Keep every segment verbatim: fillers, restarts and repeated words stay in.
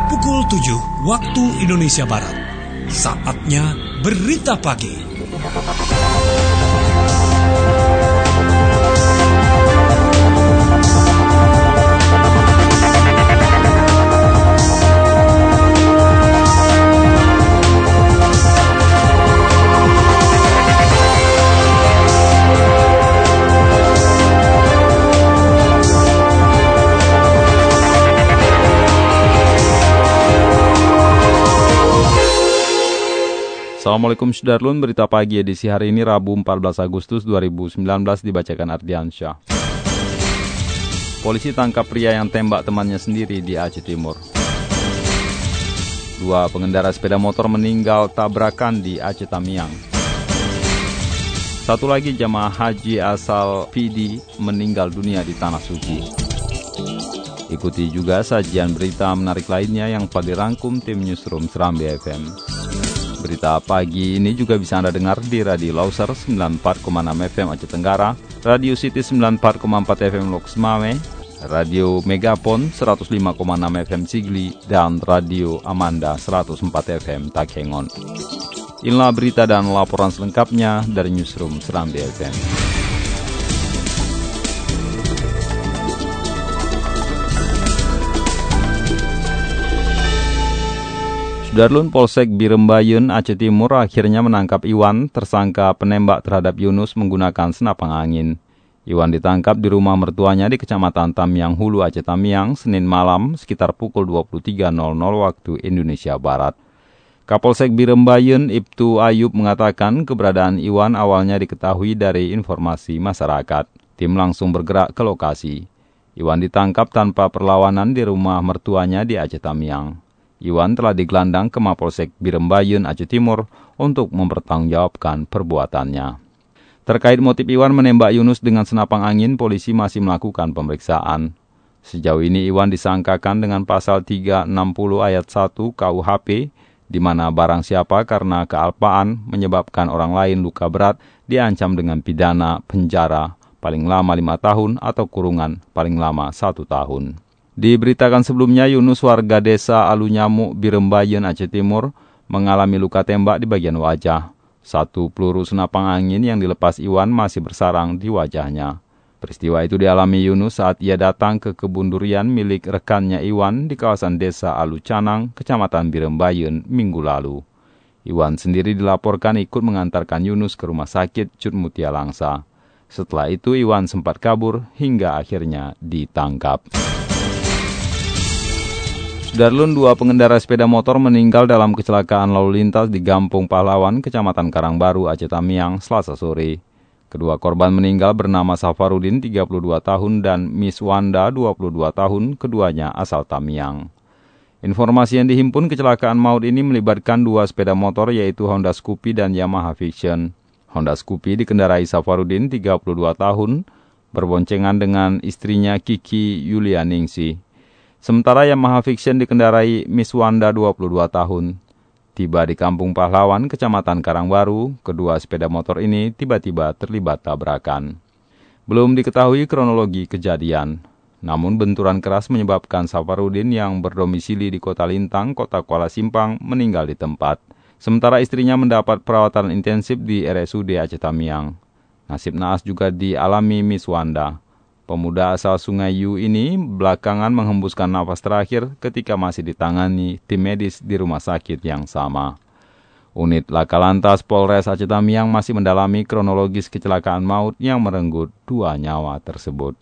pukul tujuh waktu Indonesia Barat. Saatnya Berita Pagi. Assalamualaikum Sudarlun, berita pagi edisi hari ini Rabu empat belas Agustus dua ribu sembilan belas dibacakan Ardiansyah. Polisi tangkap pria yang tembak temannya sendiri di Aceh Timur. Dua pengendara sepeda motor meninggal tabrakan di Aceh Tamiang. Satu lagi jamaah haji asal P D meninggal dunia di Tanah Suci. Ikuti juga sajian berita menarik lainnya yang telah dirangkum tim Newsroom Serambi F M. Berita pagi ini juga bisa Anda dengar di Radio Loser sembilan puluh empat koma enam F M Aceh Tenggara, Radio City sembilan puluh empat koma empat F M Loks Mame, Radio Megapon seratus lima koma enam F M Sigli, dan Radio Amanda seratus empat F M Takengon. Inilah berita dan laporan selengkapnya dari Newsroom Serambi F M. Sudarlun, Polsek Birembayun, Aceh Timur akhirnya menangkap Iwan, tersangka penembak terhadap Yunus menggunakan senapang angin. Iwan ditangkap di rumah mertuanya di Kecamatan Tamiang Hulu, Aceh Tamiang, Senin malam sekitar pukul dua puluh tiga waktu Indonesia Barat. Kapolsek Birembayun, Ibtu Ayub, mengatakan keberadaan Iwan awalnya diketahui dari informasi masyarakat. Tim langsung bergerak ke lokasi. Iwan ditangkap tanpa perlawanan di rumah mertuanya di Aceh Tamiang. Iwan telah digelandang ke Mapolsek Birembayun, Aceh Timur untuk mempertanggungjawabkan perbuatannya. Terkait motif Iwan menembak Yunus dengan senapang angin, polisi masih melakukan pemeriksaan. Sejauh ini Iwan disangkakan dengan pasal tiga enam nol ayat satu K U H P, di mana barang siapa karena kealpaan menyebabkan orang lain luka berat diancam dengan pidana penjara paling lama lima tahun atau kurungan paling lama satu tahun. Diberitakan sebelumnya, Yunus warga desa Alunyamuk, Birembayun, Aceh Timur, mengalami luka tembak di bagian wajah. Satu peluru senapang angin yang dilepas Iwan masih bersarang di wajahnya. Peristiwa itu dialami Yunus saat ia datang ke kebun durian milik rekannya Iwan di kawasan desa Alucanang, Kecamatan Birembayun, minggu lalu. Iwan sendiri dilaporkan ikut mengantarkan Yunus ke rumah sakit Cut Mutia Langsa. Setelah itu Iwan sempat kabur hingga akhirnya ditangkap. Sudarlun, dua pengendara sepeda motor meninggal dalam kecelakaan lalu lintas di Gampung Pahlawan, Kecamatan Karangbaru, Aceh Tamiang, Selasa sore. Kedua korban meninggal bernama Safarudin, tiga puluh dua tahun, dan Miss Wanda, dua puluh dua tahun, keduanya asal Tamiang. Informasi yang dihimpun, kecelakaan maut ini melibatkan dua sepeda motor yaitu Honda Scoopy dan Yamaha Vision. Honda Scoopy dikendarai Safarudin, tiga puluh dua tahun, berboncengan dengan istrinya Kiki Yulianingsi. Sementara Yamaha Vision dikendarai Miss Wanda, dua puluh dua tahun. Tiba di Kampung Pahlawan, Kecamatan Karangbaru, kedua sepeda motor ini tiba-tiba terlibat tabrakan. Belum diketahui kronologi kejadian. Namun benturan keras menyebabkan Safarudin yang berdomisili di Kota Lintang, Kota Kuala Simpang, meninggal di tempat. Sementara istrinya mendapat perawatan intensif di R S U D Aceh Tamiang. Nasib naas juga dialami Miss Wanda. Pemuda asal Sungai Yu ini belakangan menghembuskan nafas terakhir ketika masih ditangani tim medis di rumah sakit yang sama. Unit Laka Lantas Polres Aceh Tamiang masih mendalami kronologis kecelakaan maut yang merenggut dua nyawa tersebut.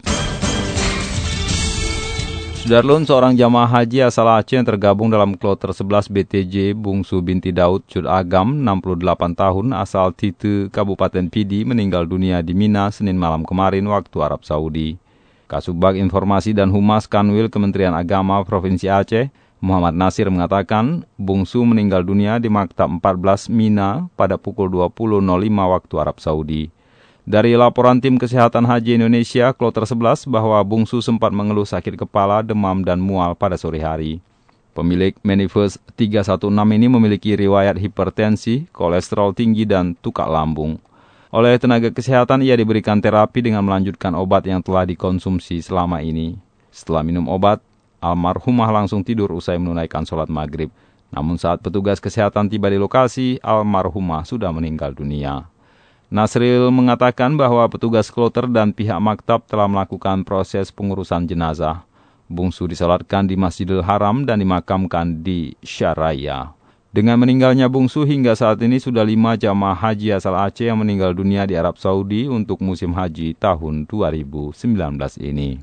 Sudarlun, seorang jamaah haji asal Aceh yang tergabung dalam kloter sebelas B T J Bungsu binti Daud Cut Agam, enam puluh delapan tahun, asal Tite, Kabupaten Pidi, meninggal dunia di Mina Senin malam kemarin waktu Arab Saudi. Kasubag Informasi dan Humas Kanwil Kementerian Agama Provinsi Aceh, Muhammad Nasir, mengatakan Bungsu meninggal dunia di Maktab empat belas Mina pada pukul dua puluh lima waktu Arab Saudi. Dari laporan Tim Kesehatan Haji Indonesia, kloter sebelas, bahwa Bungsu sempat mengeluh sakit kepala, demam, dan mual pada sore hari. Pemilik Manifest tiga satu enam ini memiliki riwayat hipertensi, kolesterol tinggi, dan tukak lambung. Oleh tenaga kesehatan, ia diberikan terapi dengan melanjutkan obat yang telah dikonsumsi selama ini. Setelah minum obat, Almarhumah langsung tidur usai menunaikan sholat maghrib. Namun saat petugas kesehatan tiba di lokasi, almarhumah sudah meninggal dunia. Nasril mengatakan bahwa petugas kloter dan pihak maktab telah melakukan proses pengurusan jenazah. Bungsu disolatkan di Masjidil Haram dan dimakamkan di Syaraya. Dengan meninggalnya Bungsu hingga saat ini sudah lima jamaah haji asal Aceh yang meninggal dunia di Arab Saudi untuk musim haji tahun dua ribu sembilan belas ini.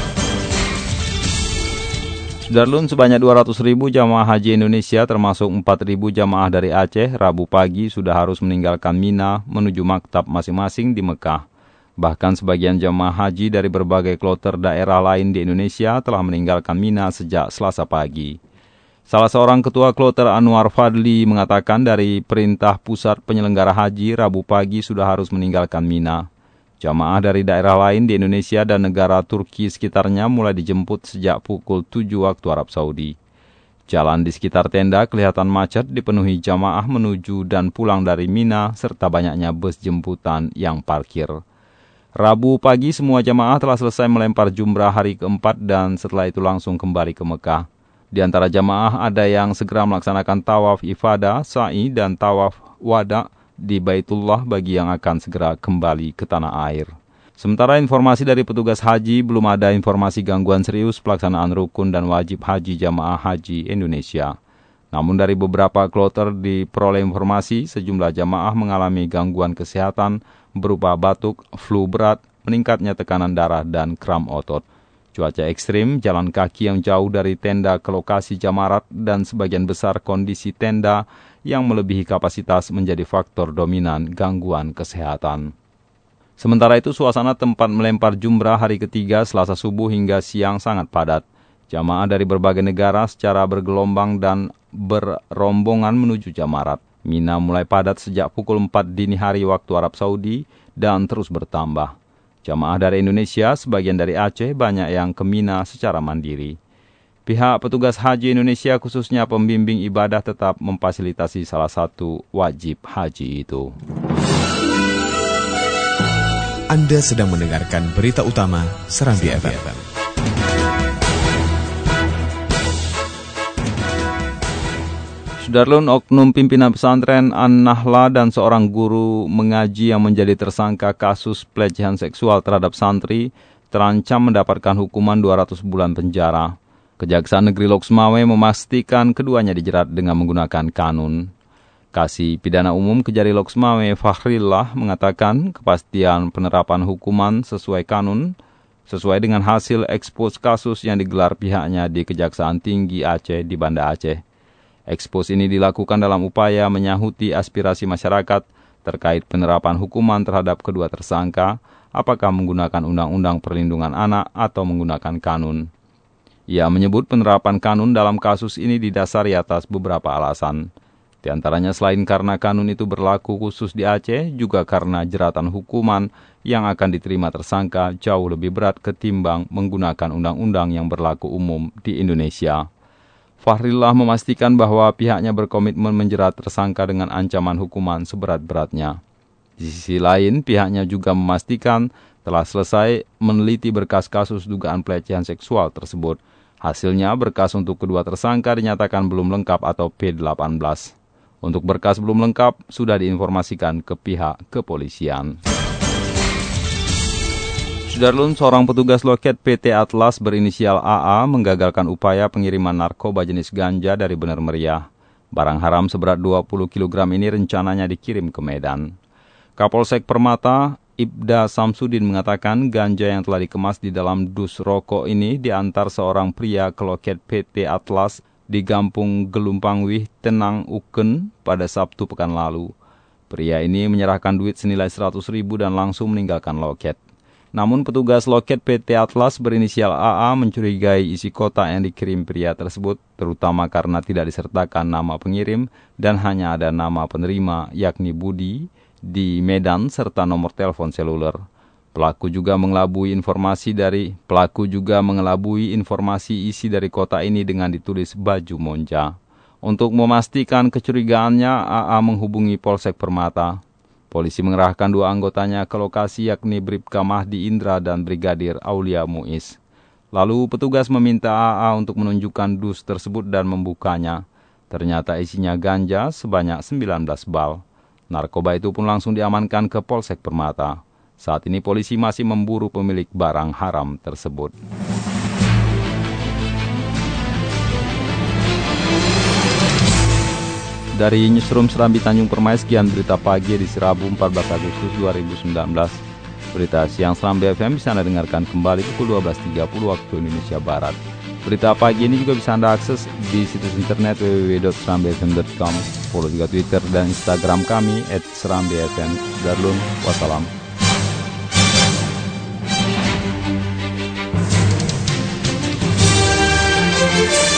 Sudarlun, sebanyak dua ratus ribu jamaah haji Indonesia termasuk empat ribu jamaah dari Aceh Rabu pagi sudah harus meninggalkan Mina menuju maktab masing-masing di Mekah. Bahkan sebagian jamaah haji dari berbagai kloter daerah lain di Indonesia telah meninggalkan Mina sejak Selasa pagi. Salah seorang ketua kloter Anwar Fadli mengatakan dari perintah pusat penyelenggara haji Rabu pagi sudah harus meninggalkan Mina. Jamaah dari daerah lain di Indonesia dan negara Turki sekitarnya mulai dijemput sejak pukul tujuh waktu Arab Saudi. Jalan di sekitar tenda kelihatan macet dipenuhi jamaah menuju dan pulang dari Mina serta banyaknya bus jemputan yang parkir. Rabu pagi semua jamaah telah selesai melempar jumrah hari keempat dan setelah itu langsung kembali ke Mekah. Di antara jamaah ada yang segera melaksanakan tawaf ifadah, sa'i dan tawaf wada' di Baitullah bagi yang akan segera kembali ke tanah air. Sementara informasi dari petugas haji, belum ada informasi gangguan serius pelaksanaan rukun dan wajib haji jamaah haji Indonesia. Namun dari beberapa kloter diperoleh informasi, sejumlah jamaah mengalami gangguan kesehatan berupa batuk, flu berat, meningkatnya tekanan darah, dan kram otot. Cuaca ekstrim, jalan kaki yang jauh dari tenda ke lokasi jamarat, dan sebagian besar kondisi tenda yang melebihi kapasitas menjadi faktor dominan gangguan kesehatan. Sementara itu, suasana tempat melempar jumrah hari ketiga Selasa subuh hingga siang sangat padat. Jamaah dari berbagai negara secara bergelombang dan berrombongan menuju jamarat. Mina mulai padat sejak pukul empat dini hari waktu Arab Saudi dan terus bertambah. Jamaah dari Indonesia, sebagian dari Aceh, banyak yang ke Mina secara mandiri. Pihak petugas haji Indonesia khususnya pembimbing ibadah tetap memfasilitasi salah satu wajib haji itu. Anda sedang mendengarkan berita utama Serambi F M. Sudarlun, oknum pimpinan pesantren An-Nahla dan seorang guru mengaji yang menjadi tersangka kasus pelecehan seksual terhadap santri terancam mendapatkan hukuman dua ratus bulan penjara. Kejaksaan Negeri Loksmawe memastikan keduanya dijerat dengan menggunakan kanun. Kasih Pidana Umum Kejari Loksmawe Fahrillah mengatakan kepastian penerapan hukuman sesuai kanun sesuai dengan hasil ekspos kasus yang digelar pihaknya di Kejaksaan Tinggi Aceh di Banda Aceh. Ekspos ini dilakukan dalam upaya menyahuti aspirasi masyarakat terkait penerapan hukuman terhadap kedua tersangka, apakah menggunakan Undang-Undang Perlindungan Anak atau menggunakan kanun. Ia menyebut penerapan kanun dalam kasus ini didasari atas beberapa alasan. Di antaranya selain karena kanun itu berlaku khusus di Aceh, juga karena jeratan hukuman yang akan diterima tersangka jauh lebih berat ketimbang menggunakan undang-undang yang berlaku umum di Indonesia. Fahrillah memastikan bahwa pihaknya berkomitmen menjerat tersangka dengan ancaman hukuman seberat-beratnya. Di sisi lain, pihaknya juga memastikan telah selesai meneliti berkas kasus dugaan pelecehan seksual tersebut. Hasilnya, berkas untuk kedua tersangka dinyatakan belum lengkap atau P delapan belas. Untuk berkas belum lengkap, sudah diinformasikan ke pihak kepolisian. Sudarlun, seorang petugas loket P T Atlas berinisial A A menggagalkan upaya pengiriman narkoba jenis ganja dari Bener Meriah. Barang haram seberat dua puluh kilogram ini rencananya dikirim ke Medan. Kapolsek Permata, Ibda Samsudin mengatakan ganja yang telah dikemas di dalam dus rokok ini diantar seorang pria ke loket P T Atlas di Gampung Gelumpangwih, Tenang, Uken pada Sabtu pekan lalu. Pria ini menyerahkan duit senilai seratus ribu dan langsung meninggalkan loket. Namun petugas loket P T Atlas berinisial A A mencurigai isi kotak yang dikirim pria tersebut, terutama karena tidak disertakan nama pengirim dan hanya ada nama penerima yakni Budi di Medan serta nomor telepon seluler. Pelaku juga mengelabui informasi dari pelaku juga mengelabui informasi isi dari kotak ini dengan ditulis baju monja. Untuk memastikan kecurigaannya, A A menghubungi Polsek Permata. Polisi mengerahkan dua anggotanya ke lokasi yakni Bribka Mahdi Indra dan Brigadir Aulia Muiz. Lalu petugas meminta A A untuk menunjukkan dus tersebut dan membukanya. Ternyata isinya ganja sebanyak sembilan belas bal. Narkoba itu pun langsung diamankan ke Polsek Permata. Saat ini polisi masih memburu pemilik barang haram tersebut. Dari Newsroom Serambi Tanjung Permai, sekian berita pagi di Rabu empat belas Agustus dua ribu sembilan belas. Berita siang Serambi F M bisa Anda dengarkan kembali pukul dua belas tiga puluh waktu Indonesia Barat. Berita pagi ini juga bisa Anda akses di situs internet w w w titik serambi f m titik com. Follow juga Twitter dan Instagram kami et serambi f m. Darulun, wassalam. We'll be right back.